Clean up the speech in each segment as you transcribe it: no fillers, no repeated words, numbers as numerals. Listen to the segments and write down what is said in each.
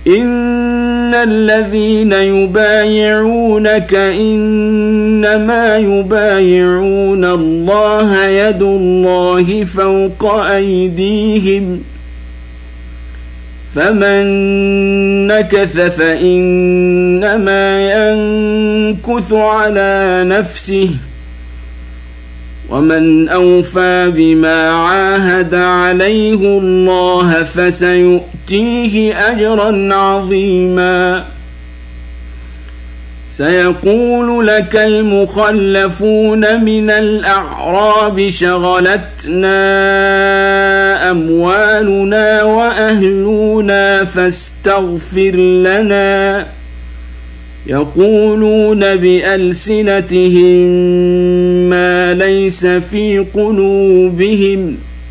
إن الذين يبايعونك إنما يبايعون الله يد الله فوق أيديهم فمن نكث فإنما ينكث على نفسه ومن أوفى بما عاهد عليه الله فسيؤتيه أجرا عظيما سيقول لك المخلفون من الأعراب شغلتنا أموالنا وأهلنا فاستغفر لنا يقولون بألسنتهم ما ليس في قلوبهم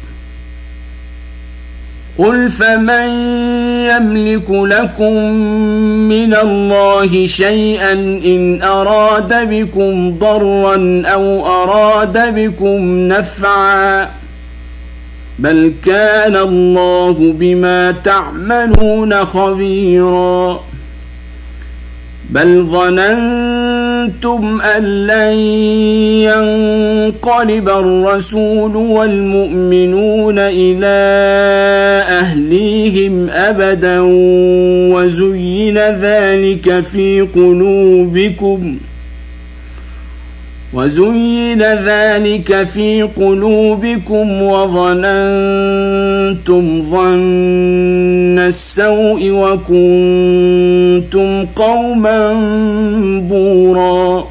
قل فمن يملك لكم من الله شيئا إن أراد بكم ضرا أو أراد بكم نفعا بل كان الله بما تعملون خبيرا بل ظننتم أن لن ينقلب الرسول والمؤمنون إلى أهليهم أبدا وزين ذلك في قلوبكم وظننتم ظن السوء وكنتم قوما بورا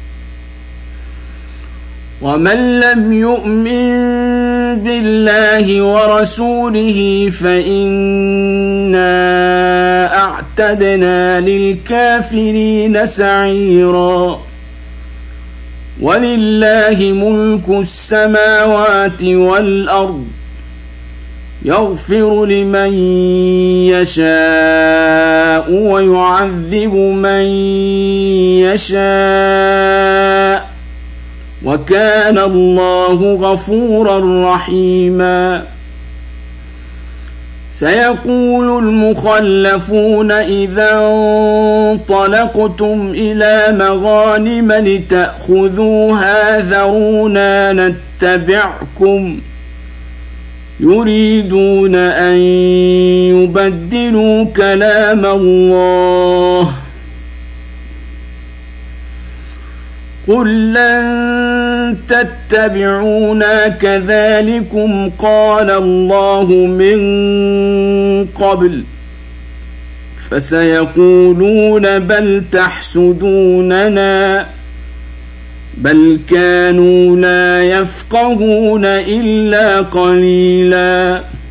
ومن لم يؤمن بالله ورسوله فإنا أعتدنا للكافرين سعيرا ولله ملك السماوات والأرض يغفر لمن يشاء ويعذب من يشاء وكان الله غفورا رحيما سيقول المخلفون إذا انطلقتم إلى مغانم لتأخذوها ذرونا نتبعكم يريدون أن يبدلوا كلام الله قل لن تتبعونا كذلكم قال الله من قبل فسيقولون بل تحسدوننا بل كانوا لا يفقهون إلا قليلا